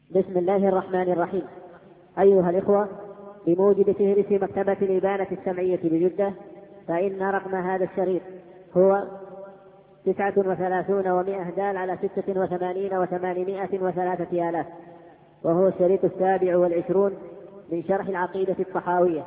بسم الله الرحمن الرحيم. أيها الإخوة، بموجب فهرس مكتبة الإبانة السمعية بجدة، فإن رقم هذا الشريط هو 39 دال على 86 و803 آلاف، وهو الشريط 27 من شرح العقيدة الطحاوية.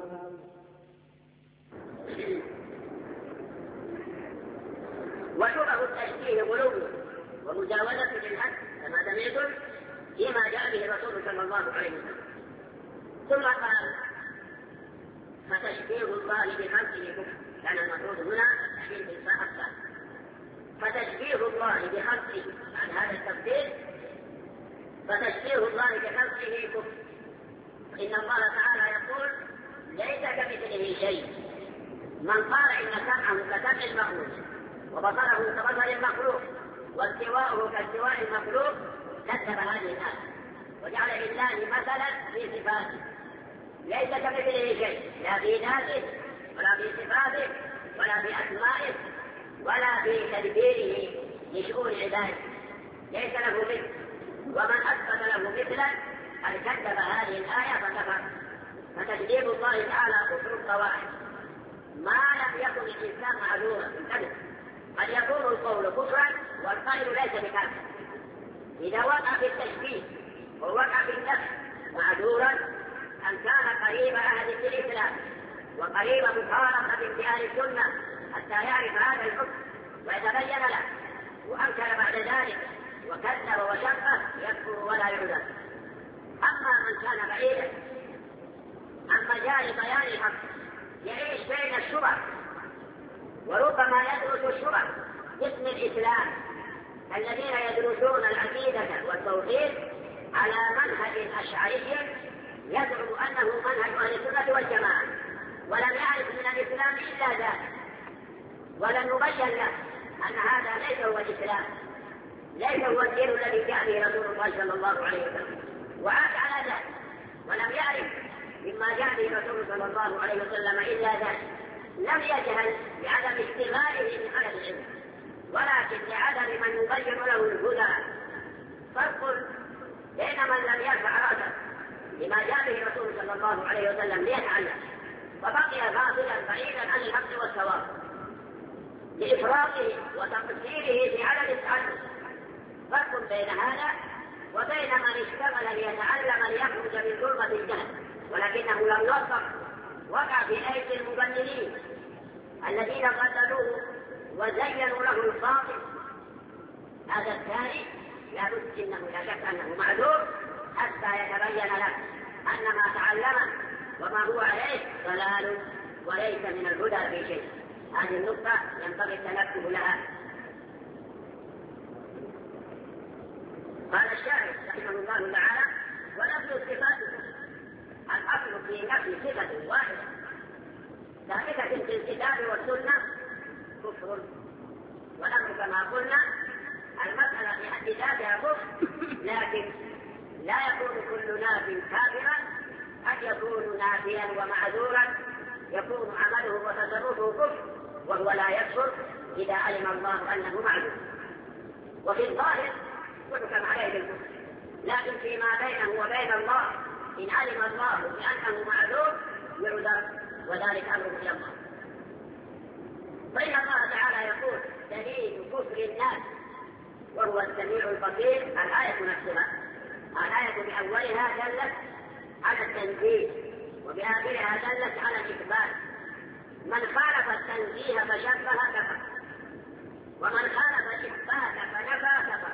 وشبه التشبيه غلو ومجاوزة للحد كما سمعتم فيما جاء به الرسول صلى الله عليه وسلم. ثم قال: فتشبيه الله بخلقه كفر. كان المفروض هنا تشبيه بالفاء الثاني. فتشبيه الله بخلقه، عن هذا التفسير فتشبيه الله بخلقه كفر. إن الله تعالى يقول: ليس كمثله شيء. من قال إن سمعه كسمع المخلوق وبصره كبصر المخلوق واستواءه كاستواء المخلوق كذب هذه الآية وجعل لله مثلا في صفاته ليس كمثله شيء، لا في ذاته ولا في صفاته ولا في أسمائه ولا في تدبيره لشؤون عباده، ليس له مثل. ومن أثبت له مثلا قد كذب هذه الآية فكفر. فتكذيب الله تعالى كفر القواعد ما لم يكن الإنسان معذورا بالكذب. قد يكون القول كفرا والقائل ليس بكافر. إذا وقع في التشبيه ووقع في النفي معذورا أن كان قريب عهد بالإسلام وقريب مخالفة بأهل السنة حتى يعرف هذا الحكم ويتبين له، وأنكر بعد ذلك وكذب وشبه يكفر ولا يعذر. أما من كان بعيدا عن مجال بيان الحق يعيش بين الشبه وربما يدرس الشبه باسم الإسلام، الذين يدرسون العقيدة والتوحيد على منهج أشعري يزعم أنه منهج أهل السنة والجماعة، ولم يعرف من الإسلام إلا ذلك، ولم يبين له أن هذا ليس هو الإسلام، ليس هو الدين الذي جاء به رسول الله صلى الله عليه وسلم، وعاش على ذلك ولم يعرف مما جاء به رسول صلى الله عليه وسلم إلا ذلك. لم يجهل بعدم اشتغاله بطلب العلم، ولكن لعدم من يبين له الهدى. فرق بين من لم يرفع رأسه لما جاء به الرسول صلى الله عليه وسلم ليتعلم وبقي غافلا بعيدا عن الحق والصواب لإفراطه وتقصيره في عدم التعلم. فرق بين هذا وبين من اشتغل ليتعلم ليخرج من ظلمة الجهل ولكنه لم يوفق، وقع في أيدي المبللين الذين قتلوه وزينوا له الباطل. هذا الثاني لا بد انه لا شك انه معذور حتى يتبين له ان ما تعلمه وما هو عليه ضلال وليس من الهدى في شيء. هذه النقطة ينبغي التنبه لها. قال الشاعر رحمه الله تعالى: ونفي الصفات الأصل في نفي صفة واحدة ثابتة في الكتاب والسنة كفر. ونحن كما قلنا المسألة في حد ذاتها كفر، لكن لا يكون كل ناف كافرا، قد يكون نافيا ومعذورا يكون عمله وتصرفه كفر وهو لا يكفر إذا علم الله أنه معذور. وفي الظاهر يحكم عليه بالكفر، لكن فيما بينه وبين الله إن علم الله بأنه معذور يعذر، وذلك أمره إلى الله. فإن الله تعالى يقول: دليل كفر الناس وهو السميع البصير. الآية نفسها، الآية بأولها دلت على التنزيه وبآخرها دلت على الإثبات. من خالف التنزيه فشبه كفر، ومن خالف الإثبات فنفى كفر.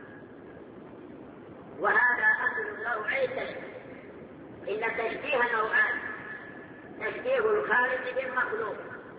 وهذا أصل نوعي التشبيه. إن التشبيه نوعان: تشبيه الخالق بالمخلوق،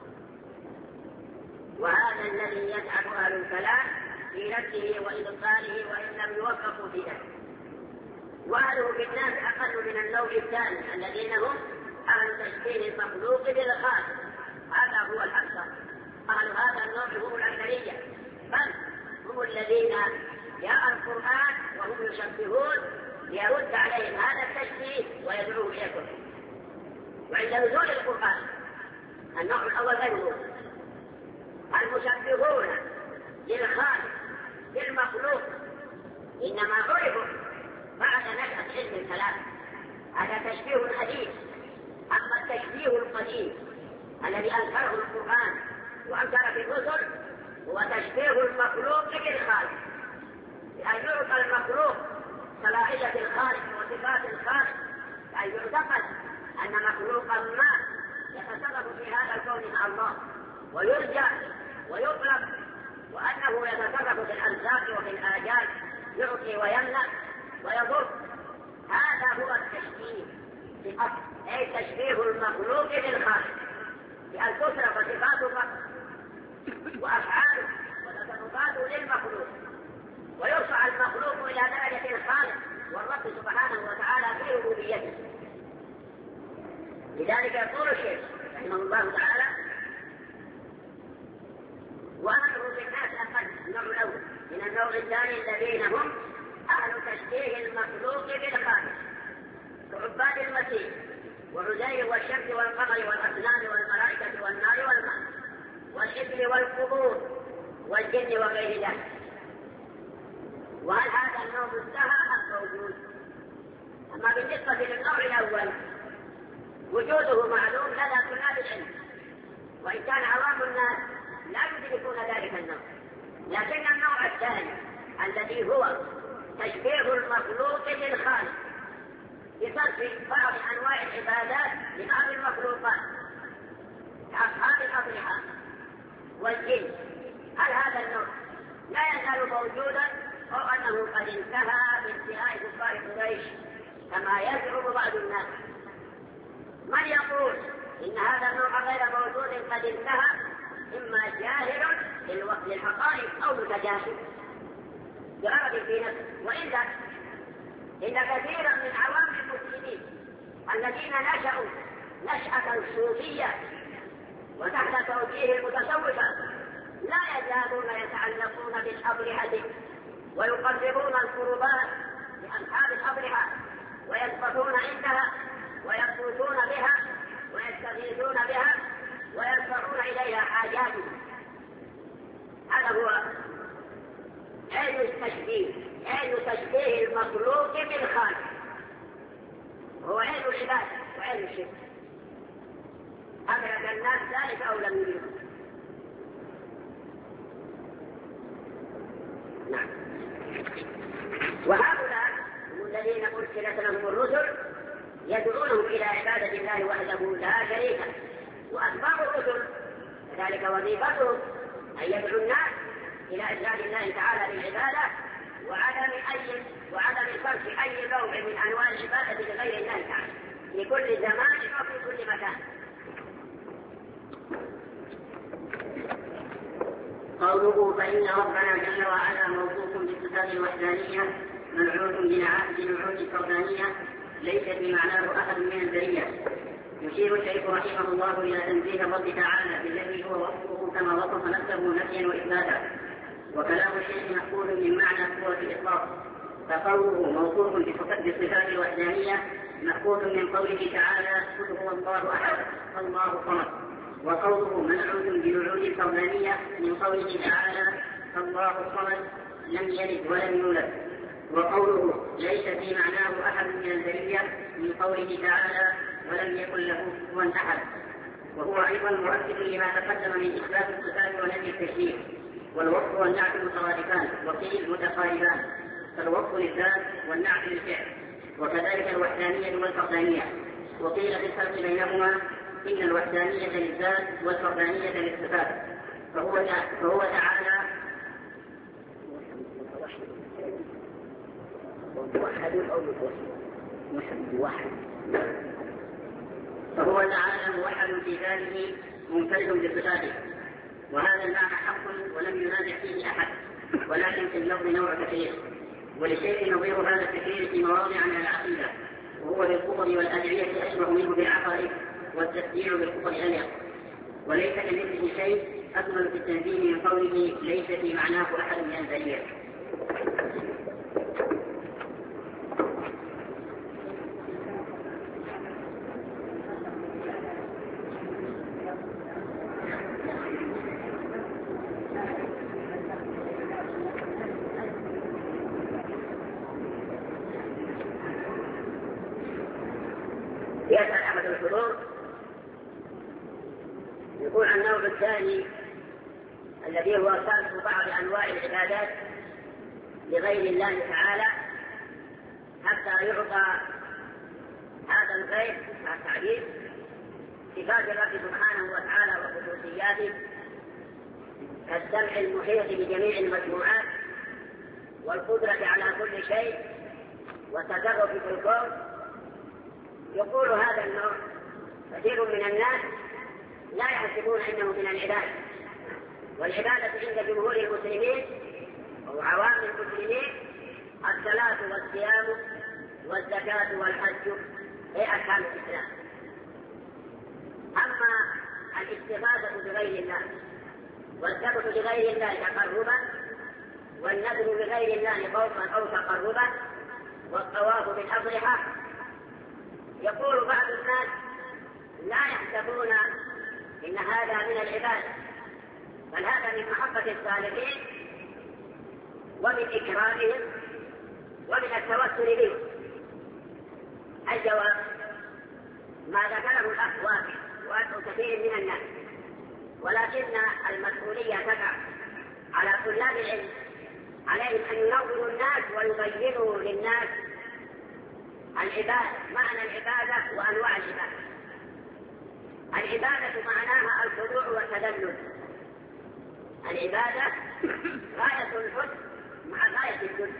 وهذا الذي يتعب أهل الكلام في نفسه وإبطاله وإن لم يوفقوا في ذلك. وأهله في الناس أقل من النوع الثاني الذين هم أهل تشبيه المخلوق بالخالق. هذا هو الأكثر. أهل هذا النوع هم الأكثرية، بل هم الذين جاء القرآن وهم يشبهون ليرد عليهم هذا التشبيه ويدعوه إلى الكفر. وعند نزول القرآن النوع الأول غير موجود. المشبهون للخالق بالمخلوق إنما عرفوا بعد نشأة علم الكلام. هذا تشبيه حديث. أما التشبيه القديم الذي أنكره القرآن وأنكر في الرسل هو تشبيه المخلوق بالخالق، بأن يعطى المخلوق صلاحية الخالق وصفات الخالق، بأن يعتقد أن مخلوقا ما يتصرف في هذا الكون مع الله ويرجع ويطلق، وأنه يتصرف في الأرزاق وفي الآجال، يعطي ويمنع ويضر. هذا هو التشبيه في الأصل، أي تشبيه المخلوق بالخالق، بأن تصرف صفات الله وأفعاله وتصرفاته للمخلوق، ويرفع المخلوق إلى درجة الخالق والرب سبحانه وتعالى في ربوبيته. لذلك يقول الشيخ رحمه الله تعالى: وأمره بالناس أقل، النوع الأول. من النوع الثاني الذين هم أهل تشبيه المخلوق بالخالق كعباد المسيح وعزير والشمس والقمر والأصنام والملائكة والنار والماء والإبل والقبور والجن وغير ذلك. وهل هذا النوع انتهى أم موجود؟ أما بالنسبة للنوع الأول وجوده معلوم لدى طلاب العلم، وإن كان عوام الناس لا يدركون ذلك النوع. لكن النوع الثاني الذي هو تشبيه المخلوق للخالق بصرف بعض أنواع العبادات لبعض المخلوقات كأصحاب الأضرحة والجن، هل هذا النوع لا يزال موجودا أو أنه قد انتهى بانتهاء كفار قريش كما يزعم بعض الناس؟ من يقول إن هذا النوع غير موجود قد انتهى، إما جاهل للحقائق أو متجاهل بغرض في نفسه. وإلا إن كثيرا من عوام المسلمين الذين نشأوا نشأة الصوفية وتحت توجيه المتصوفة لا يزالون يتعلقون بالأضرحة ويقربون القربات لأصحاب الأضرحة ويسبحون عندها ويقوتون بها ويستغيثون بها ويرفعون إليها حاجاتهم. هذا هو علم التشبيه، علم تشبيه المخلوق بالخالق، هو علم العبادة وعلم الشرك. أدرك الناس ذلك أو لم يدركوا؟ نعم. وهؤلاء الذين أرسلت لهم الرسل يدعونهم إلى عبادة الله وحده لا شريك له، وأسباب الرسل كذلك وظيفتهم أن يدعو الناس إلى إفراد الله تعالى بالعبادة وعدم صرف أي نوع من أنواع العبادة لغير الله تعالى في كل زمان وفي كل مكان. قوله فإن ربنا جل وعلا موصوف بالصفات الوحدانية منعوت بنعوت الفردانية ليس في معناه أحد من البرية. يشير الشيخ رحمه الله إلى تنزيه الرب تعالى بالذي هو وصفه كما وصف نفسه نفيا وإثباتا، وكلام الشيخ مأخوذ من معنى قوة الإطلاق، فقوله موصوف بالصفات الوحدانية مأخوذ من قوله تعالى قل هو الله أحد الله الصمد، وقوله منعوت بنعوت الفردانية من قوله تعالى الله الصمد لم يلد ولم يولد، وقوله ليس في معناه أحد من البرية من قوله تعالى ولم يكن له كفوا أحد، وهو أيضا مؤكد لما تقدم من إثبات الصفات ونفي التشبيه. والوصف والنعت مترادفان وقيل متقاربان، فالوصف للذات والنعت للفعل، وكذلك الوحدانية والفردانية. وقيل في الفرق بينهما إن الوحدانية للذات والفردانية للصفات، فهو تعالى موحد أو موحد، فهو تعالى موحد في ذاته منفرد بصفاته، وهذا المعنى حق ولم ينازع فيه أحد، ولكن في اللفظ نوع تكرير، ولشيء نظير هذا التكرير في مواضع من العقيدة، وهو بالكفر والأدعية أشبه منه بالعقائد، والتسجيل بالكفر أليق، وليس كمثله شيء أكمل في التنزيه من قوله ليس في معناه أحد من البرية. يقول النوع الثاني الذي هو صرف بعض أنواع العبادات لغير الله تعالى حتى يعطى هذا الغير التعبير صفات الرب سبحانه وتعالى وخصوصياته كالسمع المحيط بجميع المسموعات والقدرة على كل شيء والتصرف في الكون. يقول هذا النوع كثير من الناس لا يحسبون انه من العباده، والعباده عند جمهور المسلمين او عوام المسلمين الصلاه والصيام والزكاه والحج هي احكام الاسلام. اما الاستغاثه بغير الله والذبح لغير الله تقربا والنذر لغير الله خوفا او تقربا والطواف بالاضرحه، يقول بعض الناس لا يحسبون إن هذا من العبادة، بل هذا من محبة الصالحين ومن إكرامهم ومن التوسل بهم. الجواب ما ذكره الأخ وأخ كثير من الناس، ولكن المسؤولية تقع على طلاب العلم، عليهم أن ينوروا الناس ويبينوا للناس العبادة، معنى العبادة وأنواع العبادة. العبادة معناها الخضوع والتذلل. العبادة غاية الحسن مع غاية الذل.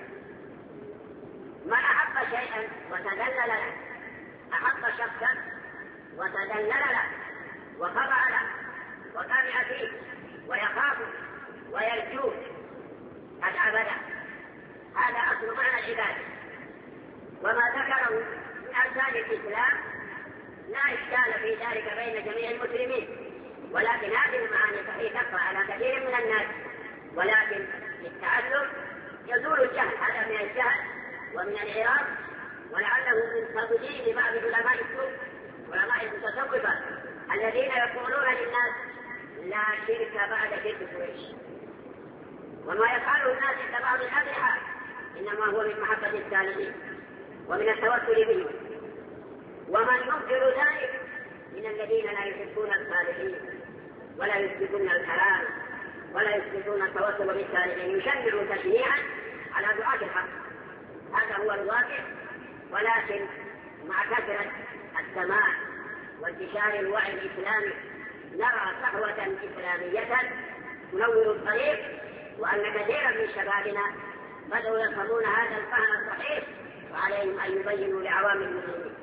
من أحب شيئا وتذلل له، أحب شخصا وتذلل له وخضع له وطمع فيه ويخافه ويرجوه قد عبده. هذا أصل معنى العبادة. وما ذكره من أركان الإسلام لا إشكال في ذلك بين جميع المسلمين، ولكن هذه المعاني صحيح تقع على كثير من الناس، ولكن للتعلم يزول الجهل. هذا من الجهل ومن العراق، ولعله من تضليل بعض علماء السوء علماء المتصوفة الذين يقولون للناس لا شرك بعد شرك قريش، وما يفعله الناس عند بعض الأضرحة إنما هو من محبة السالمين ومن التوسل بهم. ومن ينكر ذلك من الذين لا يحبون الصالحين ولا يثبتون الكلام ولا يثبتون التوسل بالصالحين، يشنع تشنيعا على دعاة الحق. هذا هو الواقع. ولكن مع كثرة السماع وانتشار الوعي الإسلامي نرى صحوة إسلامية تنور الطريق، وأن كثيرا من شبابنا بدأوا يفهمون هذا الفهم الصحيح، وعليهم أن يبينوا لعوام المسلمين.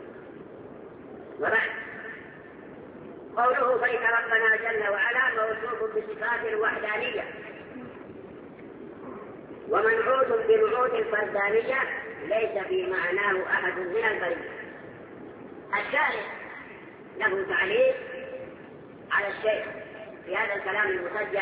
وبعد قوله فإن ربنا جل وعلا موصوف بصفات الوحدانية ومنعوت بنعوت الفردانية ليس في معناه أحد من البرية. الشارع له تعليق على الشيخ في هذا الكلام المسجع،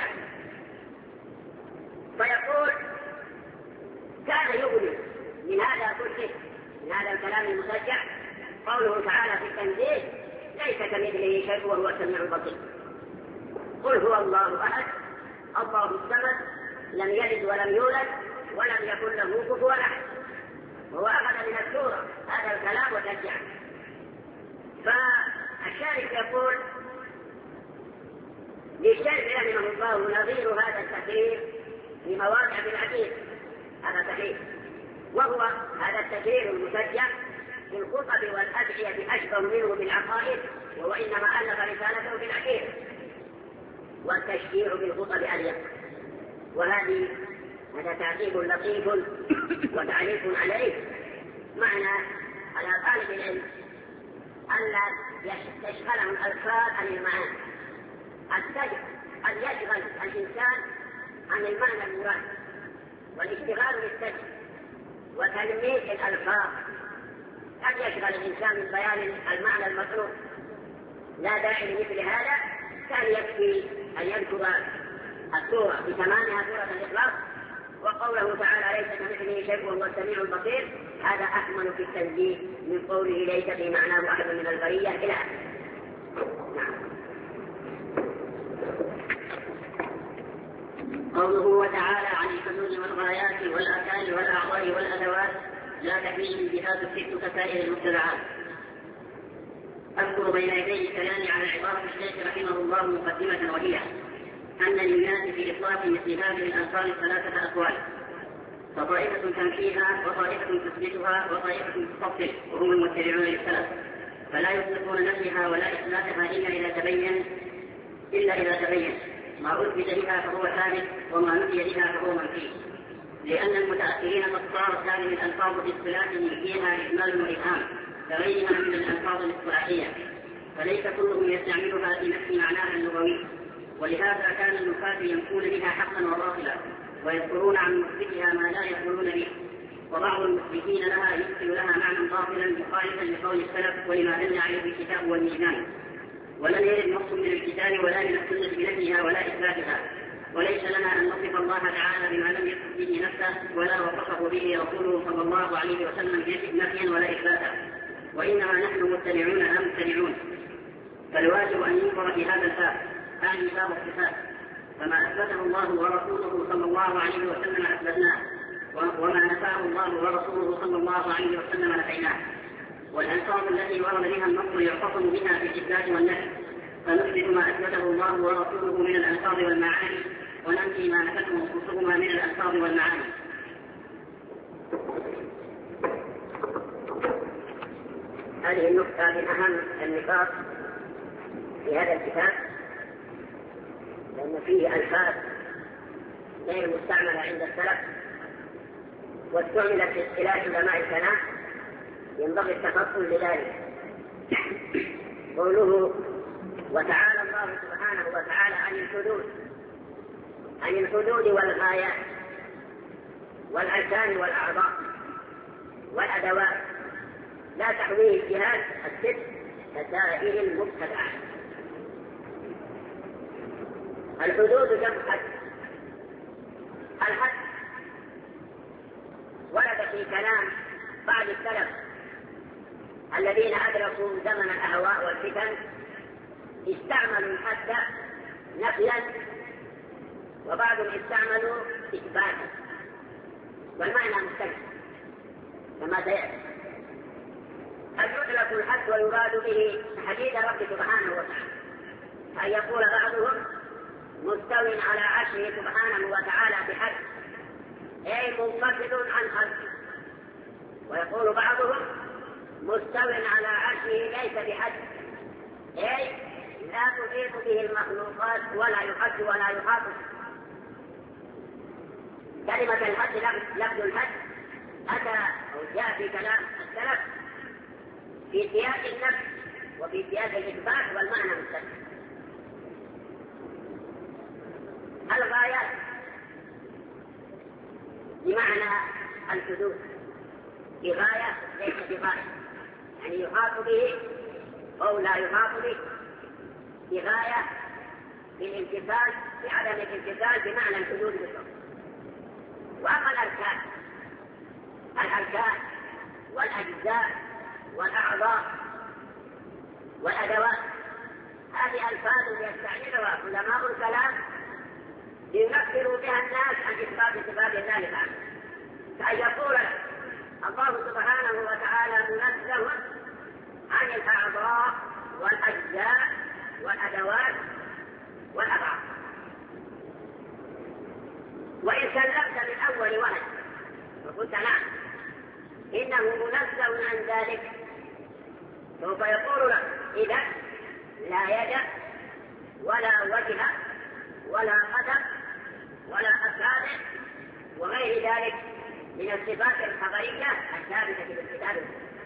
فيقول كان يغني من هذا كله، من هذا الكلام المسجع قوله تعالى في التنزيل ليس كمثله شيء وهو السميع البصير. قل هو الله احد الله الصمد لم يلد ولم يولد ولم يكن له كفوا احد. وهو اخذ من السوره هذا الكلام وشجعه. فالشارع يقول للشارع رحمه الله نظير هذا التكرير في مواضع بالعديد، هذا صحيح. وهو هذا التكرير المسجع في الخطب والأدعية أشبه منه بالعقائد، وهو إنما ألف رسالته بالعقيدة، والتشجيع بالخطب أليق. هذا تعقيب لطيف وتعليق عليه. معنى على طالب العلم ألا تشغله الألفاظ عن المعاني. أن يشغل الإنسان عن المعنى المراد، والاشتغال بالسجع وتلميذ الألفاظ قد يشغل الإنسان من بيان المعنى المطلوب. لا داعي لمثل هذا، كان يكفي أن يذكر السورة بتمامها سورة الإخلاص وقوله تعالى ليس كمثله شيء وهو السميع البصير. هذا أكمل في التنزيه من قوله ليس في معناه أحد من البرية إلى قوله وتعالى عن الحدود والغايات والأركان والأعضاء والأدوات لا تحميهم الجهاد الست كسائر المتبعات. أذكر يقول بين يدي الكلام على عبارة الشيخ رحمه الله مقدمة وهي أن للناس في إطلاق مثل هذه الألفاظ ثلاثة أقوال، فطائفة تنفيها وطائفة تثبتها وطائفة تفصل وهم المتبعون للسلف، فلا يطلقون نفيها ولا إثباتها إلا إذا تبين ما أثبت بها فهو ثابت وما نفي بها فهو منفي، لأن المتأخرين قد صارت هذه الألفاظ في اصطلاحهم فيها إجمال وإبهام كغيرها من الألفاظ الاصطلاحية، فليس كلهم يستعملها في نفس معناها اللغوي، ولهذا كان النفاة ينفون بها حقا وباطلا ويذكرون عن مثبتها ما لا يقولون به، وبعض المثبتين لها يدخل لها معنى باطلا مخالفا لقول السلف ولما دل عليه الكتاب والميزان، ولم يرد نص من الكتاب ولا من السنة بنفيها ولا إثباتها، وليس لنا أن نصف الله تعالى بما لم يصف به نفسه ولا وصفه به رسوله صلى الله عليه وسلم نفيا ولا إثباتا، وإنما نحن متبعون لا متبعون، فالواجب أن ينظر في هذا الباب ثاني باب الصفات، فما أثبته الله ورسوله صلى الله عليه وسلم أثبتناه، وما نفاه الله ورسوله صلى الله عليه وسلم نفيناه، والألفاظ التي ورد بها النص يعتصم بها في الإثبات والنفي، فنثبت ما أثبته الله ورسوله من الألفاظ والمعاني وننفي ما نفته نصوصهما من الألفاظ والمعاني. هذه النقطة من أهم النقاط في هذا الكتاب، لأن فيه ألفاظ غير مستعملة عند السلف واستعملت في اصطلاح علماء الكلام، ينبغي التفصل لذلك. قوله وتعالى الله سبحانه وتعالى عن الحدود والغايات والأركان والأعضاء والأدوات لا تحويه الجهات الست كسائر المبتدعات. الحدود جمع حد. الحد ورد في كلام بعض السلف الذين أدركوا زمن الأهواء والفتن، استعملوا الحد نفيا وبعضهم استعملوا إثباتا، والمعنى مختلف كما سيأتي. قد يطلق الحد ويراد به حديث الرب سبحانه وتعالى، أن يقول بعضهم مستو على عرشه سبحانه وتعالى بحد، أي منفصل عن خلقه، ويقول بعضهم مستو على عرشه ليس بحد، أي لا تحيط به المخلوقات ولا يحد ولا يحاط. كلمة الحد لفظ الحد أتى أو جاء في كلام السلف في سياق النفي وفي سياق الإثبات، والمعنى مختلف. الغايات بمعنى الحدود بغاية ليس بغاية، يعني يحاط به أو لا يحاط به، بغاية بالامتثال بعدم الامتثال بمعنى الحدود بالضبط. وأما الأركان والأجزاء والأعضاء والأدوات، هذه ألفاظ يستعملها علماء الكلام لينفروا بها الناس عن إثبات صفات الله تعالى، كأن يقول الله سبحانه وتعالى منزه عن الأعضاء والأجزاء والأدوات والأبعاد. وإن سلمت من أول وهج وقلت نعم إنه منزه عن ذلك، سوف يقول لك إذا لا يد ولا وجه ولا قدم ولا أصابع وغير ذلك من الصفات الخبرية الثابتة في الكتاب.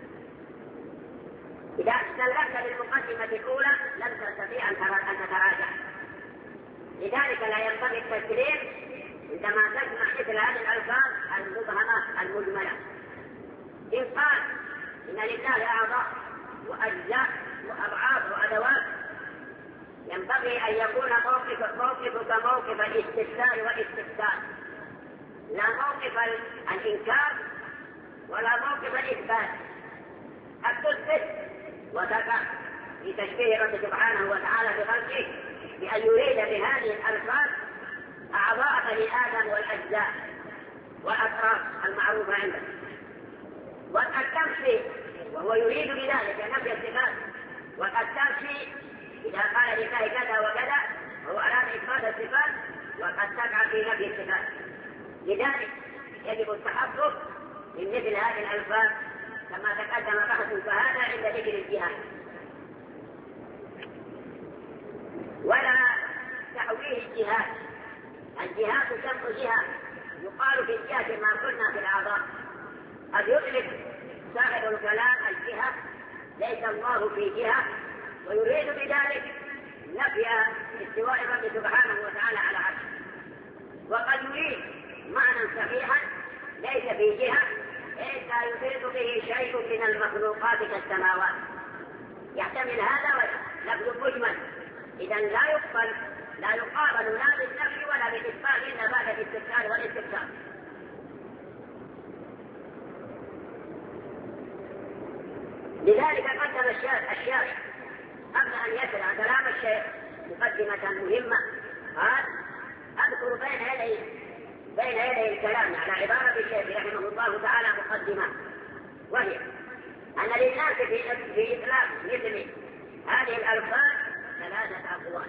إذا سلمت بالمقدمة الأولى لم تستطيع أن تتراجع، لذلك لا ينبغي التسليم عندما تسمع مثل هذه الألفاظ المبهمة المجملة. إن قال إن لله أعضاء وأجزاء وأبعاد وأدوات، ينبغي أن يكون موقفك موقف الاستفسار والاستفسار، لا موقف الإنكار ولا موقف الإثبات. أتثبت وتقع في تشبيه رب سبحانه وتعالى بخلقه بأن يريد بهذه الألفاظ أعضاء بني آدم والأجزاء والأطراف المعروفة عنده، وأن تمشي وهو يريد بذلك نفي الصفات وقد تمشي إذا قال لله كذا وكذا وهو أراد إثبات الصفات، وقد تقع في نفي الصفات. لذلك يجب التحقق من مثل هذه الألفاظ كما تقدم بحث فهذا عند ذكر الجهاد. ولا تحويل الجهاد. الجهاد جمع جهة، يقال في الجهة ما قلنا في الأعضاء. قد يطلق صاحب الكلام الجهة ليس الله في جهة، ويريد بذلك نفي استواء الرب سبحانه وتعالى على عرشه، وقد يريد معنى صحيحا ليس في جهة إذ لا يحيط به شيء من المخلوقات كالسماوات. يحتمل هذا لفظ مجمل، إذا لا يقابل لا بالنفي ولا بالإثبات إلا بعد الاستفسار والاستفسار. لذلك قدم الشارع قبل أن يشرع كلام الشيخ مقدمة مهمة، قال: أذكر بين يدي الكلام على عبارة الشيخ رحمه الله تعالى مقدمة، وهي أن للناس في إطلاق مثل هذه الألفاظ ثلاثة أقوال.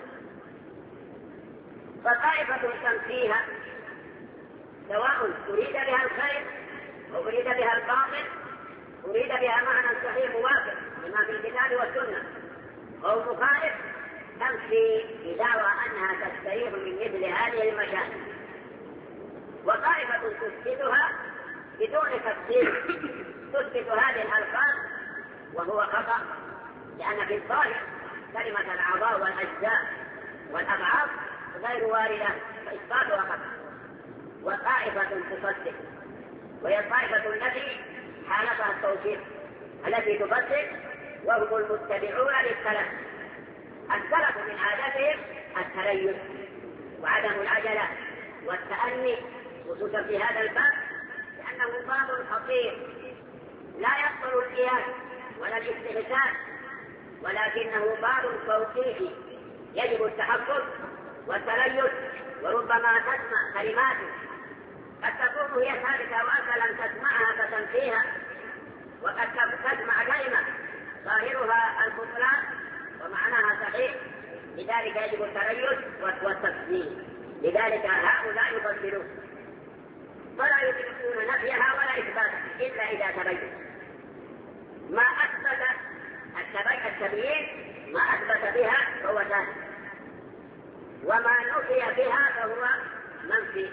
فطائفة تنفيها سواء أريد بها الخير أو أريد بها الباطل، أريد بها معنى صحيح موافق لما في الكتاب والسنة أو مخالف، تنفي بدعوى أنها تستريح من مثل هذه المشاكل. وطائفة تثبتها بدون تفسير، تثبت هذه الألفاظ وهو خطأ، لأن في الظاهر كلمة الأعضاء والأجزاء والأبعاد غير واردة فإثباتها خطأ. وطائفة تصدق، وهي طائفة التي حالتها التوفيق التي تصدق، وهم المتبعون للسلف. السلف من عادتهم التريث وعدم العجلة والتأني، خصوصا في هذا الباب لأنه باب خطير لا يقبل القياس ولا الاستحسان، ولكنه باب توقيفي يجب التحقق والتريث. وربما تسمع كلمات قد تكون هي ثابتة وأنت لم تسمعها فتنفيها، وقد تسمع كلمة ظاهرها البطلان ومعناها صحيح. لذلك يجب التريث والتفصيل. لذلك هؤلاء يفصلون ولا يثبتون نفيها ولا إثباتها إلا إذا تبين ما أثبت التبيين، ما أثبت بها فهو ثابت، وما نفي بها فهو منفي.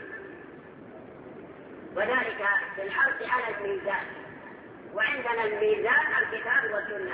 وذلك في الحرص على الميزان، وعندنا الميزان الكتاب والسنة،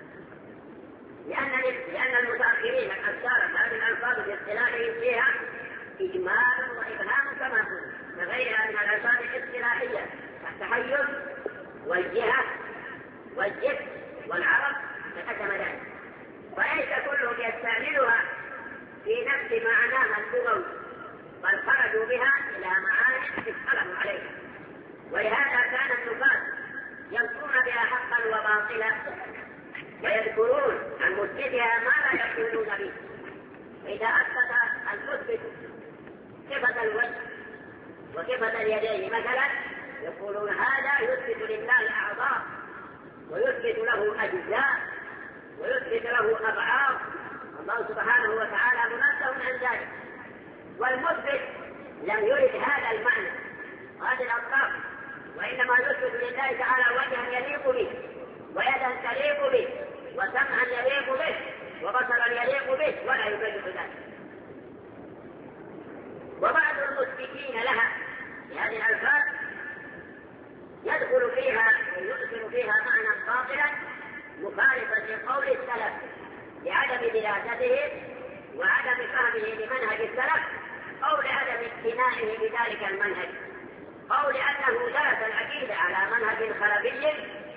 لأن المتأخرين الأشارة هذه الألفاظ باصطلاحهم فيها إجمال وإبهام كما قلنا، وغيرها من الألفاظ الاصطلاحية التحيز والجهة والجد والعرب تقدم ذلك، وليس كلهم يستعملها في نفس معناها اللغوي، بل خرجوا بها إلى معاني اختلفوا عليها. ولهذا كان النفاة ينكرون بها حقا وباطلا، ويذكرون عن مثبتها ما لا يقولون به. فإذا أثبت المثبت صفة الوجه وصفة اليدين مثلا، يقولون هذا يثبت لله أعضاء ويثبت له أجزاء ويثبت له أبعاد، الله سبحانه وتعالى منزه عن ذلك. والمثبت لم يرد هذا المعنى هذه الأطراف، وإنما يثبت لله تعالى وجها يليق به ويدا تليق به وسمعا يليق به وبصرا يليق به، ولا يبين ذلك. وبعض المثبتين لها بهذه الألفاظ يدخل فيها ويدخل فيها معنى باطلا مخالفا لقول السلف لعدم دراسته وعدم فهمه لمنهج السلف، أو لعدم اقتناعه بذلك المنهج، أو لأنه درس العقيدة على منهج خلفي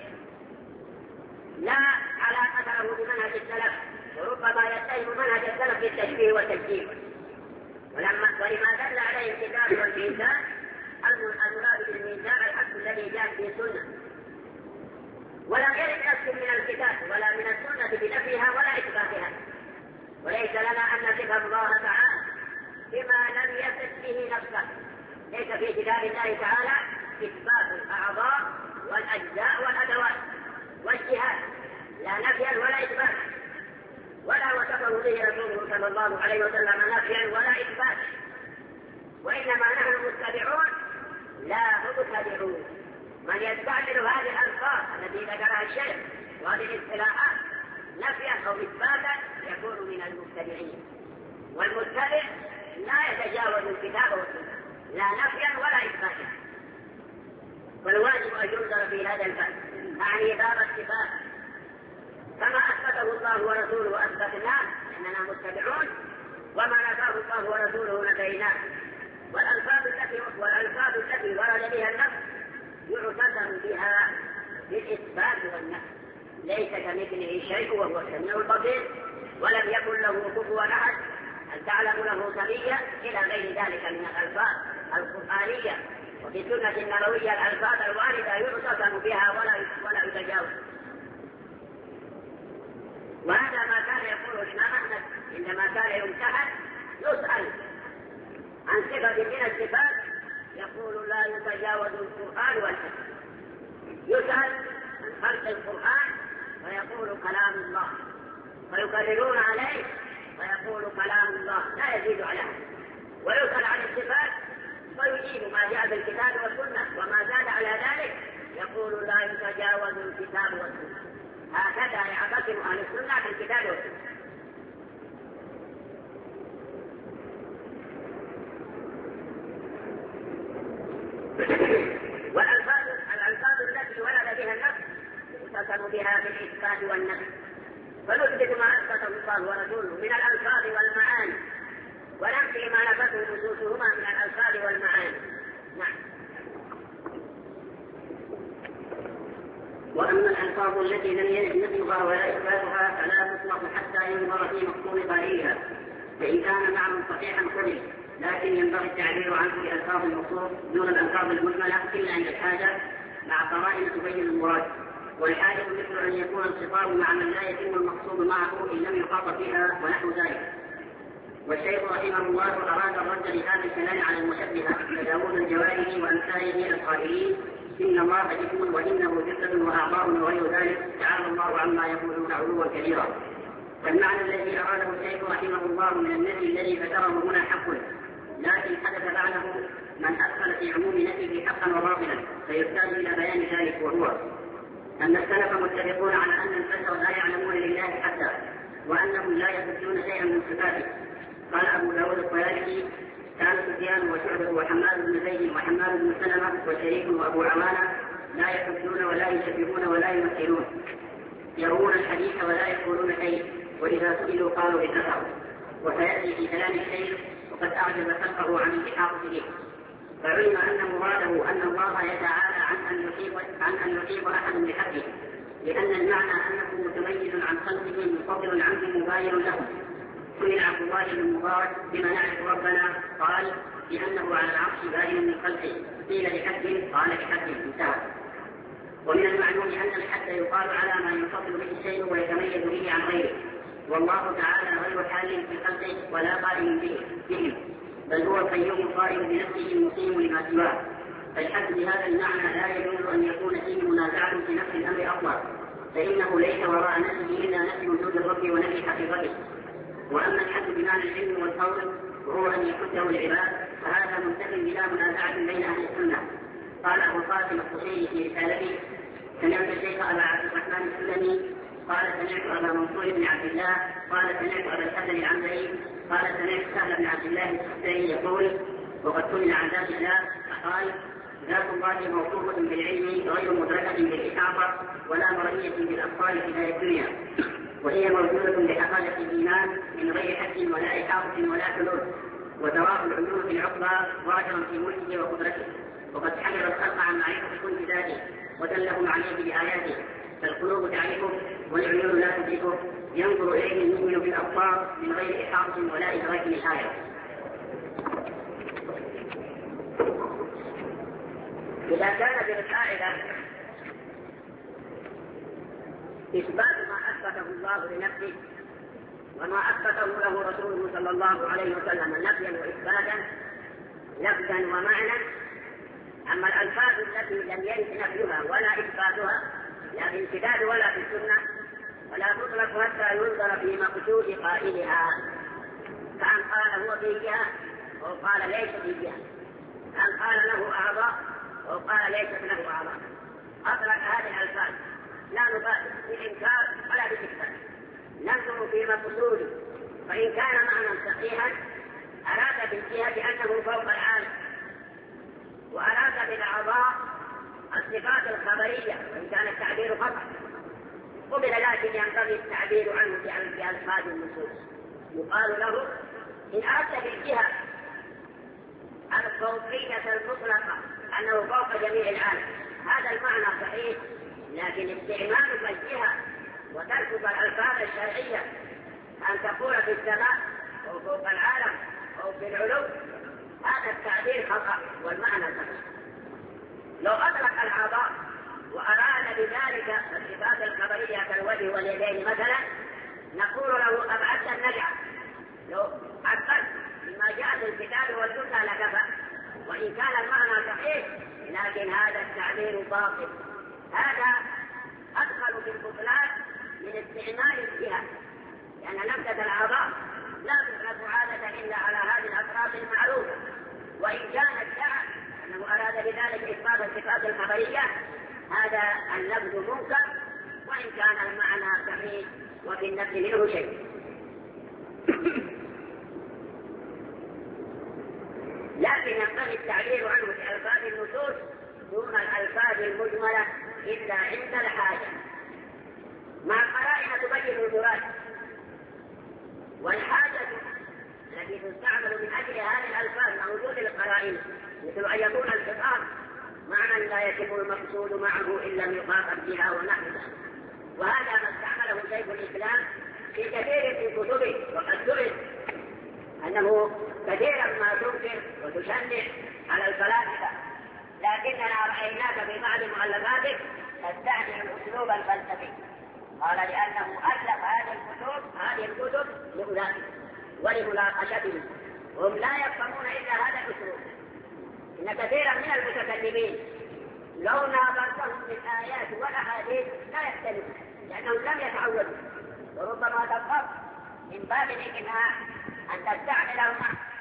لا علاقة له بمنهج السلف، وربما يتهم منهج السلف بالتشبيه والتكذيب. ولما دل عليه الكتاب والميزان، المراد بالميزان الحق الذي جاء في السنة، ولم يرد نص من الكتاب ولا من السنة بنفيها ولا إثباتها. وليس لنا أن نصف الله تعالى بما لم يصف به نفسه. ليس في كتاب الله تعالى إثبات الأعضاء والأجزاء والأدوات والجهات، لا نفيا ولا إثباتا، ولا وصفه به رسوله صلى الله عليه وسلم نفيا ولا إثباتا، وإنما نحن متبعون لا مبتدعون. من يستعمل هذه الألفاظ التي ذكرها الشيخ وهذه الاصطلاحات نفيا أو إثباتا يكون من المبتدعين، والمتبع لا يتجاوز الكتاب والسنة لا نفيا ولا إثباتا. والواجب أن ينظر في هذا الفعل يعني باب الصفات كما أثبته الله ورسوله أثبتناه أننا متبعون، وما نفاه الله ورسوله نفيناه. والألفاظ التي ورد بها النفس يعتبر بها بالإثبات والنفي، ليس كمثله شيء وهو السميع البصير ولم يكن له كفوا أحد هل تعلم له سميا إلى غير ذلك من الألفاظ القرآنية وفي السنة النبوية الألفاظ الواردة يعتصم بها ولا يتجاوز. وهذا ما كان يقول الإمام أحمد عندما كان يمتحن يسأل عن صفة من الصفات يقول لا يتجاوز القرآن والحديث، يسأل عن خلق القرآن ويقول كلام الله، ويكررون عليه ويقول كلام الله لا يزيد على هذا، ويسأل عن الصفات ويجيب ما جاء بالكتاب والسنة، وما زاد على ذلك يقول لا يتجاوز الكتاب والسنة. هكذا يعتصم أهل السنة بالكتاب والسنة. والألفاظ التي ورد بها النفس يعتصم بها بالإثبات والنفي، فنثبت ما أثبته الله ورسوله من الألفاظ والمعاني وننفي ما نفته نصوصهما من الألفاظ والمعاني. نعم. وأما الألفاظ التي لم يرد نفيها ولا إثباتها فلا تطلق حتى ينظر في مقصود قائلها، فإن كان معنى صحيحا قبل، لكن ينبغي التعبير عنه بألفاظ المقصود دون الألفاظ المجملة إلا عند الحاجة مع قرائن تبين المراد. والحاجة مثل أن يكون الخطاب مع من لا يتم المقصود معه إن لم يخاطب بها ونحو ذلك. والشيخ رحمه الله أراد الرد لهذا الكلام على المشبهة كداود الجواري وأمثاله القائلين إن الله جسم وإنه جسد وأعضاء وغير ذلك، تعالى الله عما يقولون علوا كبيرا. فالمعنى الذي أراده الشيخ رحمه الله من النفي الذي ذكره هنا حق، لكن حدث بعده من أدخل في عموم نفيه حقا وباطلا، فيحتاج إلى بيان ذلك، وهو أن السلف متفقون على أن البشر لا يعلمون لله حتى، وأنهم لا يثبتون شيئا من صفاته. قال أبو داود الطيالسي كان سفيان وشعبة وحماد بن زيد وحماد بن سلمة وشريك وأبو عوانة لا يحبون ولا يشبهون ولا يمثلون، يروون الحديث ولا يقولون شيء، وإذا سئلوا قالوا بالنفر. وسيأتي في كلام الشيخ وقد أعجب خلقه عن الإحاطة به، فعلم أن مراده أن الله يتعالى عن أن يحيط أحد بحقه، لأن المعنى أنه متميز عن خلقه منفصل عنه مغاير له. سئل عبد الله بن مبارك بما نعرف ربنا قال لأنه على العرش باين من خلقه، قيل بحد قال بحد انتهى. ومن المعلوم أن الحد يقال على ما ينفصل به الشيء ويتميز به عن غيره، والله تعالى غير حال في خلقه ولا قائم بهم، بل هو القيوم القائم بنفسه المقيم لما سواه. فالحد بهذا المعنى لا يجوز أن يكون فيه منازعة في نفس الأمر أصلا، فإنه ليس وراء نفسه إلا نفي وجود الرب ونفي حقيقته. وأما الحد بمعنى العلم والقول وهو أن يحده العباد فهذا منتف بلا منازعة بين أهل السنة. قال أبو قاسم الصحيح في رسالته سمعت الشيخ أبا عبد الرحمن السلمي قال سمعت أبا منصور بن عبد الله قال سمعت أبا الحسن العنبري قال سمعت سهل بن عبد الله السختري يقول وقد سئل عن ذات الله فقال ذات الله موصوفة بالعلم غير مدركة بالإحاطة ولا مرئية بالأبصار في دار الدنيا، وهي موجودة بحقائق الإيمان من غير حد ولا إحاطة ولا حلول، وتراه العيون في العقبى ظاهرا في ملكه وقدرته، وقد حمل الخلق عن معرفة كل ذاته ودلهم عليه بآياته، فالقلوب تعرفه والعيون لا تدركه، ينظر إليه المؤمن بالأبصار من غير إحاطة ولا إدراك للآية. إذا كانت القاعدة إثبات ما أثبته الله لنفسه وما أثبته له رسوله صلى الله عليه وسلم نفيا وإثباتا لفظا ومعنى، أما الألفاظ التي لم يرد نفيها ولا إثباتها لا في الكتاب ولا في السنة ولا تطلق حتى ينظر في مقصود قائلها، كأن قال هو في جهة أو قال ليس في جهة، كأن قال له أعضاء أو قال ليست له أعضاء. أطلق هذه الألفاظ لا نبالي بالإنكار ولا بالإثبات، ننظر في مقصوده، فإن كان معنى صحيحا أراد بالجهة أنه فوق العالم، وأراد بالأعضاء الصفات الخبرية وإن كان التعبير خطأ قبل، لكن ينبغي التعبير عنه بألفاظ النصوص. يقال له إن أردت بالجهة الفوقية المطلقة أنه فوق جميع العالم هذا المعنى صحيح، لكن استعمالك الجهة وتركب الألفاظ الشرعية أن تقول في السماء أو فوق العالم أو في العلو هذا التعبير خطأ والمعنى صحيح. لو أطلق الأعضاء وأراد بذلك الصفات الخبرية كالوجه واليدين مثلا نقول له أبعدت النجعة، لو عبرت بما جاء في الكتاب والسنة لكفى، وإن كان المعنى صحيح لكن هذا التعبير باطل. هذا أدخل في البطلان من استعمال الجهة، لأن نبتة الأعضاء لا تطلق عادة إلا على هذه الأطراف المعروفة، وإن كان ادعى أنه أراد بذلك إثبات الصفات الخبرية هذا اللفظ منكر، وإن كان المعنى صحيح وفي النفس منه شيء. لكن ينبغي التعبير عنه بألفاظ النصوص دون الألفاظ المجملة إلا عند الحاجة، مع قرائن تبين المراد. والحاجة التي تستعمل من أجل هذه الألفاظ مع وجود القرائن، مثل أن يكون الخطاب معنى لا يتم المقصود معه إلا لم يخاطب بها ونحو ذلك، وهذا ما استعمله شيخ الإسلام في كثير من كتبه، وقد سئل أنه كثيرا ما تنكر وتشنع على الفلاسفة، لكننا رأيناك في بعض مؤلفاتك تستعمل الأسلوب الفلسفي. قال لأنه ألف هذه الكتب لأولئك ولمناقشتهم، هم لا يفهمون إلا هذا الأسلوب. إن كثيرا من المتكلمين لو ناظرتهم بالآيات والأحاديث لا يختلفون، لأنهم لم يتعودوا، وربما تضطر من باب الإقناع أن تستعملهم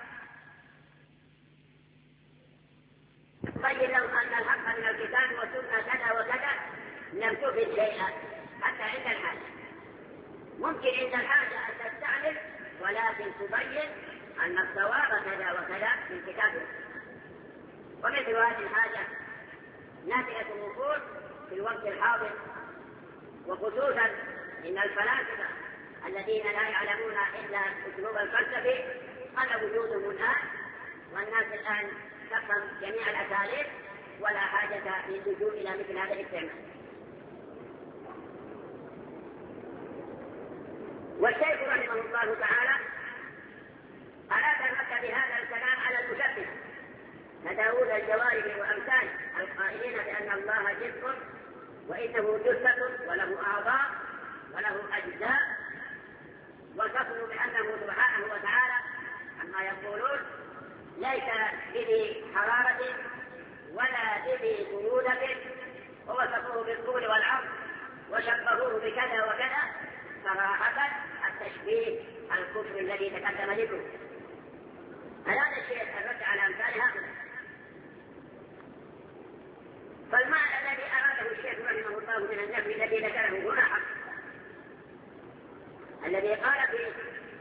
تبين لهم أن الحق من الكتاب والسنة كذا وكذا لم تفد شيئا حتى عند الحاجة. ممكن عند الحاجة أن تستعمل ولكن تبين أن الصواب كذا وكذا في الكتاب. ومثل هذه الحاجة ناتئة الوقوع في الوقت الحاضر، وخصوصا إن الفلاسفة الذين لا يعلمون إلا الأسلوب الفلسفي قل وجودهم الآن، والناس الآن تفهم جميع الأساليب ولا حاجة للجوء إلى مثل هذا الاستعمال. والشيخ رحمه الله تعالى أراد الرد بهذا الكلام على المشبهة كداود الجوارب وأمثاله القائلين بأن الله جسم وإنه جثة وله أعضاء وله أجزاء، وكفروا بأنه سبحانه وتعالى عما يقولون ليس بذي حرارة ولا بذي برودة، ووصفوه بالطول والعرض وشبهوه بكذا وكذا. صراحة التشبيه الكفر الذي تقدم ذكره. هذا الشيء الرد على أمثال هؤلاء. فالمعنى الذي أراده الشيخ رحمه الله من النفي الذي ذكره هنا حق، الذي قال فيه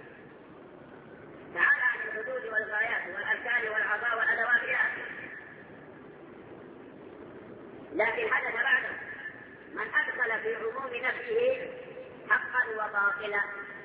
تعالى عن الحدود والغايات والأركان والأعضاء والأدوات إلى آخره. لكن حدث بعده من أدخل في عموم نفسه حقا وباطلا،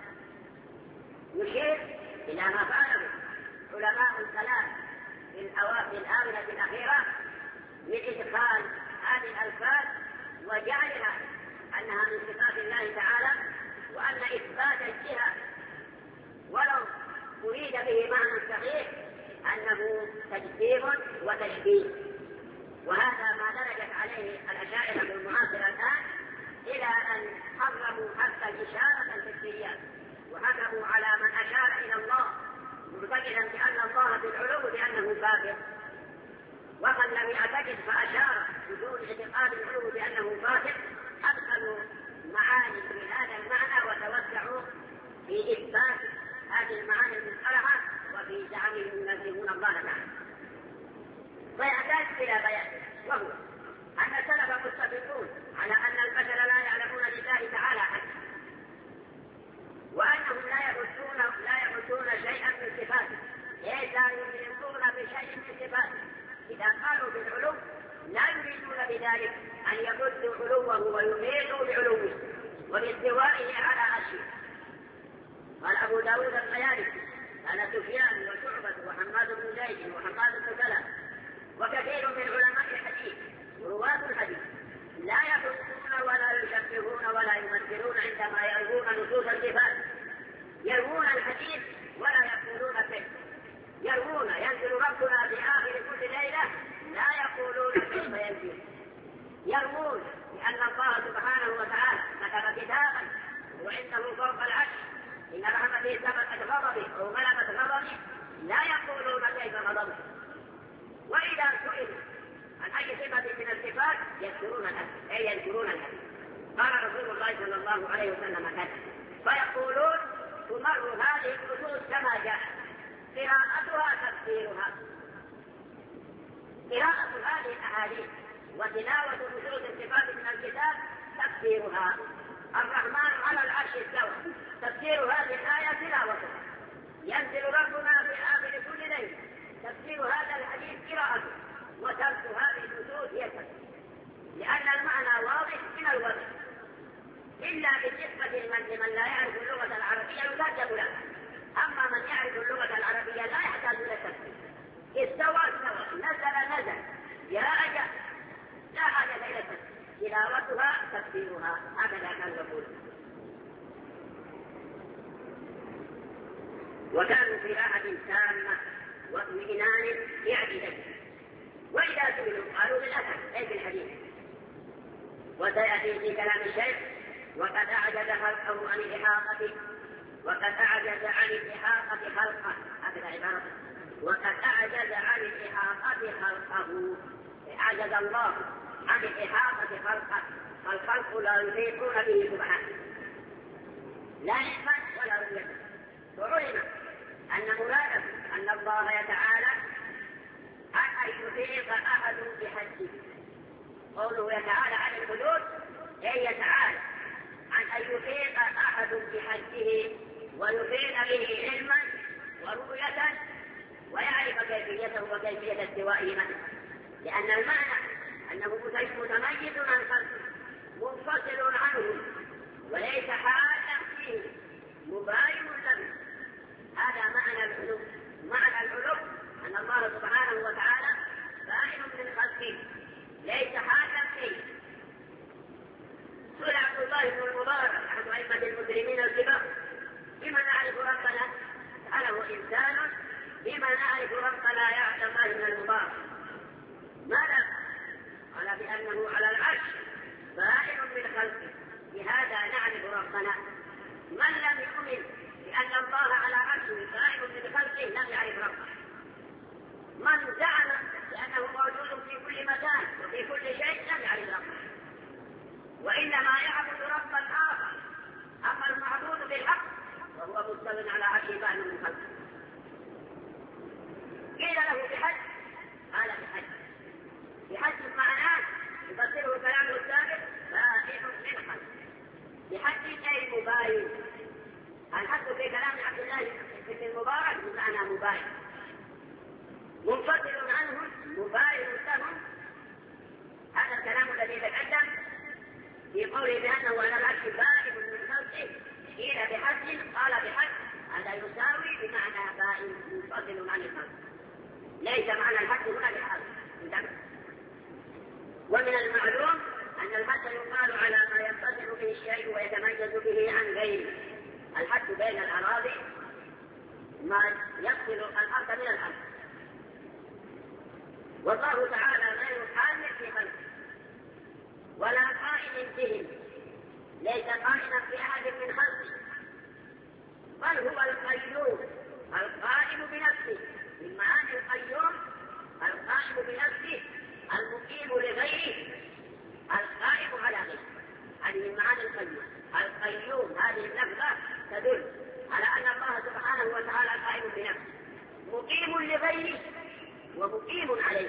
يشير إلى ما فعله علماء الكلام في الآونة الأخيرة من إدخال هذه الألفاظ وجعلها أنها من صفات الله تعالى، وأن إثبات الجهة ولو أريد به معنى صحيح أنه تجسيم وتشبيه. وهذا ما درجت عليه الأشاعرة المعاصرة الآن إلى أن حرموا حتى الإشارة الفكريات، وحكموا على من أشار إلى الله معتقدا بأن الله في العلو بأنه كافر، ومن لم يعتقد فأشار بدون اعتقاد العلو بأنه فاسق أدخلوا معاني في هذا المعنى وتوسعوا في إثبات هذه المعاني المصطلحة وفي زعمهم ينزهون الله تعالى. ويحتاج إلى بيان، وهو أن السلف متفقون على أن البشر لا يعلمون لله تعالى حقا، وأنهم لا يحسون شيئا من صفاته، لا يؤمنون بشيء من صفاته. إذا قالوا بالعلو لا يريدون بذلك أن يبدوا علوه ويميلوا بعلوه وباستوائه على عرشه. قال أبو داود الطيالسي قال سفيان وشعبة وحماد بن زيد وحماد بن سلمة وكثير من علماء الحديث ورواة الحديث لا يحسون ولا يشبهون ولا يمثلون عندما يروون نصوص الصفات. يروون الحديث ولا يقولون كيف، يروون ينزل ربنا في آخر كل ليلة لا يقولون كيف ينزل، يروون لأن الله سبحانه وتعالى كتب كتابا وعنده فوق العرش إن رحمته سبقت غضبه أو غلبت غضبه، لا يقولون كيف غضبه. وإذا سئلوا عن أي صفة من الصفات يذكرون الحديث، أي يذكرون الحديث. قال رسول الله صلى الله عليه وسلم كذا، فيقولون تمر هذه النصوص كما جاء، قراءتها تفسيرها. قراءة هذه الأحاديث وتلاوة نصوص الصفات من الكتاب تفسيرها. الرحمن على العرش استوى، تفسير هذه الآية تلاوتها. ينزل ربنا في آخر كل ليلة، تفسير هذا الحديث قراءته. وترك هذه النصوص يكفي، لأن المعنى واضح من الوضع، إلا بالنسبة لمن لا يعرف اللغة العربية يترجم له. أما من يعرف اللغة العربية لا يحتاج إلى التفسير. استوى استوى، نزل جاء لا حاجة إلى التفسير، تلاوتها تفسيرها. هكذا كان يقول. وكانوا في راحة تامة واطمئنان في عقيدتهم، وإذا سئلوا قالوا بالأثر أي بالحديث. وسيأتي في كلام الشيخ وقد أعجز خلقه عن الإحاطة، وقد أعجز عن الإحاطة خلقه، هكذا عبارة، وقد أعجز عن الإحاطة خلقه، أعجز الله عن الإحاطة خلقه، فالخلق لا يحيطون به سبحانه لا علما ولا رؤية. وعلم أن مراده أن الله يتعالى عن أن يحيط أحد بحجه. قوله يتعالى عن الحدود أي يتعالى عن أن يحيط أحد بحجه ويحيط به علما ورؤية ويعرف كيفيته وكيفية استوائه معه، لأن المعنى أنه متميز عن خلقه منفصل عنه وليس حالا فيه مباين له. هذا معنى العلو. معنى العلو أن الله سبحانه وتعالى بائن من خلقه ليس حالا فيه. سئل عبد الله بن المبارك أحد أئمة المسلمين الكبار بما نعرف ربنا؟ سأله إنسان بما نعرف ربنا يا عبد الله بن المبارك؟ ماذا؟ قال بأنه على العرش بائن من خلقه، بهذا نعرف ربنا. من لم يؤمن بأن الله على عرشه بائن من خلقه لم يعرف ربه. من زعم بأنه موجود في كل مكان وفي كل شيء لم يعرف ربه، وإنما يعبد ربا آخر. أما المعبود بالحق وهو مستوٍ على عرشه بائن من خلقه. قيل له بحج، قال بحج. بحج معناه يفسره كلامه السابق بائن من خلقه. بحج أي مباين. الحق في كلام عبد الله بن المبارك بمعنى مباين، منفصل عنهم مباين لهم. هذا الكلام الذي تقدم في قوله بأنه على العرش بائن من خلقه قيل بحج، قال بحج، هذا يساوي بمعنى بائن منفصل عن الخلق، ليس معنى الحج هنا بالحق. ومن المعلوم أن الحج يقال على ما ينفصل به الشيء ويتميز به عن غيره. الحج بين الأراضي ما يفصل الأرض من الأرض، والله تعالى غير حامل في خلقه ولا قائم بهم، ليس قائما في أحد من خلقه، بل هو القيوم القائم بنفسه. من معاني القيوم القائم بنفسه، المقيم لغيره، القائم على غيره. هذه من معاني القيوم. هذه اللفظة تدل على أن الله سبحانه وتعالى قائم بنفسه، مقيم لغيره ومقيم عليه،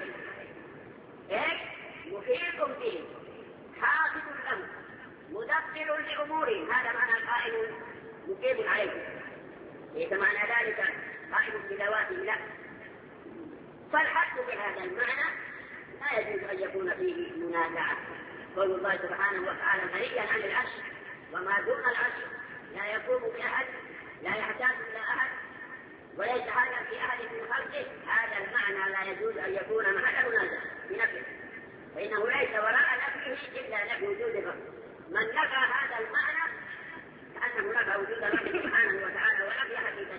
محيط به، حافظ له، مدبر لأموره. هذا معنى قائم مقيم عليه، ليس معنى ذلك قائم بذواته، لا. فالحق بهذا المعنى لا يجوز أن يكون فيه منازعة. قول الله سبحانه وتعالى غنيا عن العرش، وما دون العرش لا يقوم بأحد، لا يحتاج إلى أحد، وليس هذا في أحد من خلقه. هذا المعنى لا يجوز أن يكون محل منازعة بنفسه، فإنه ليس وراء نفسه إلا نفي وجود الرب. من نفى هذا المعنى كأنه نفى وجود الرب سبحانه وتعالى ونفي حقيقته.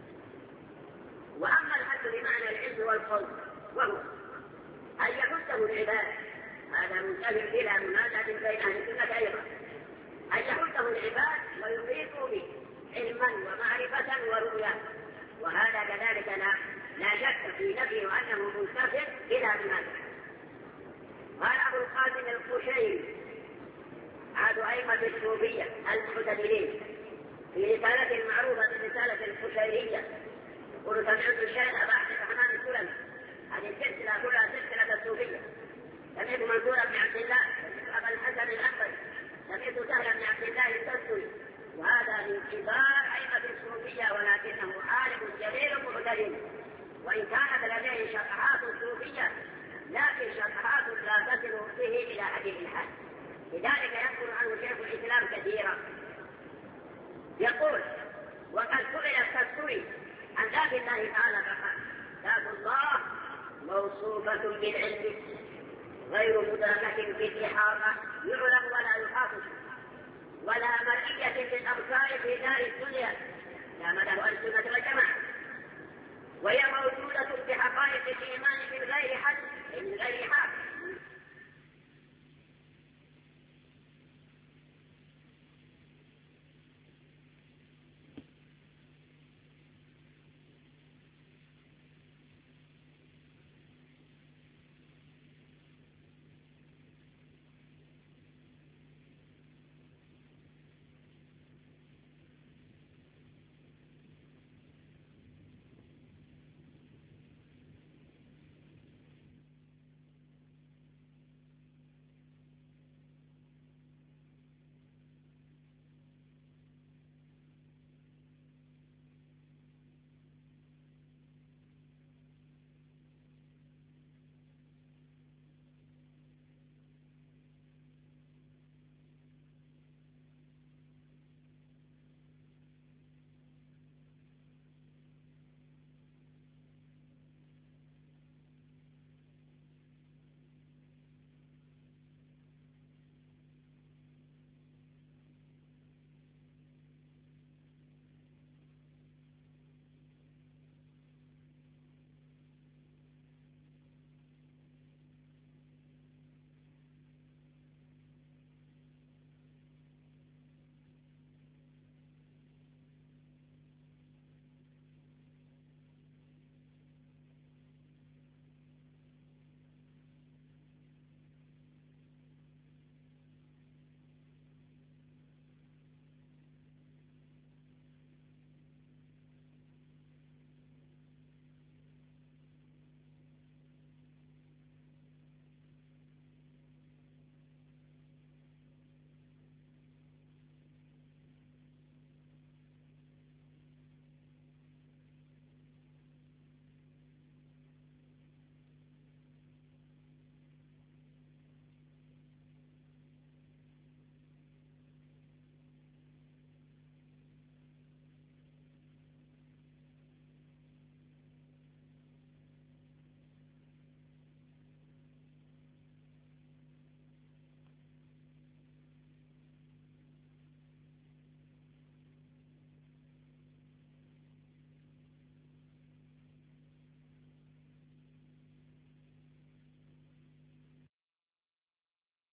وأما الحد بمعنى العلم والقول وهو أن يحده العباد، هذا منتهي بلا منازعة بين أهل السنة أيضا، أن يحده العباد ويحيطوا به علما ومعرفة ورؤيا، وهذا كذلك لا شك في نفيه أنه منتفع بلا منازعة. قال أبو القاسم القشيري أحد أئمة الصوفية المعتدلين في رسالة معروفة الرسالة القشيرية، يقول سمعت الشيخ أبا عبد الرحمن السلمي، هذه السلسلة كلها سلسلة الصوفية، سمعت منصور بن عبد الله، سمعت أبا الحسن الأنبري، سمعت سهل بن عبد الله التستري، وهذا من كبار أئمة الصوفية، ولكنه عالم جليل معتدل، وإن كانت لديه شطحات صوفية لكن شطحات لا تصل به إلى حد الحال. لذلك يذكر عنه شيخ الإسلام كثيرا، يقول: وقد سئل التستري عن ذات الله تعالى فقال: ذات الله موصوفة بالعلم غير مدركة بالإحاطة، يعلم ولا يحاط، ولا مرئية بالأبصار في دار الدنيا، لا مذهب أهل السنة والجماعة، وهي موجودة بحقائق الإيمان من غير حد من غير حق،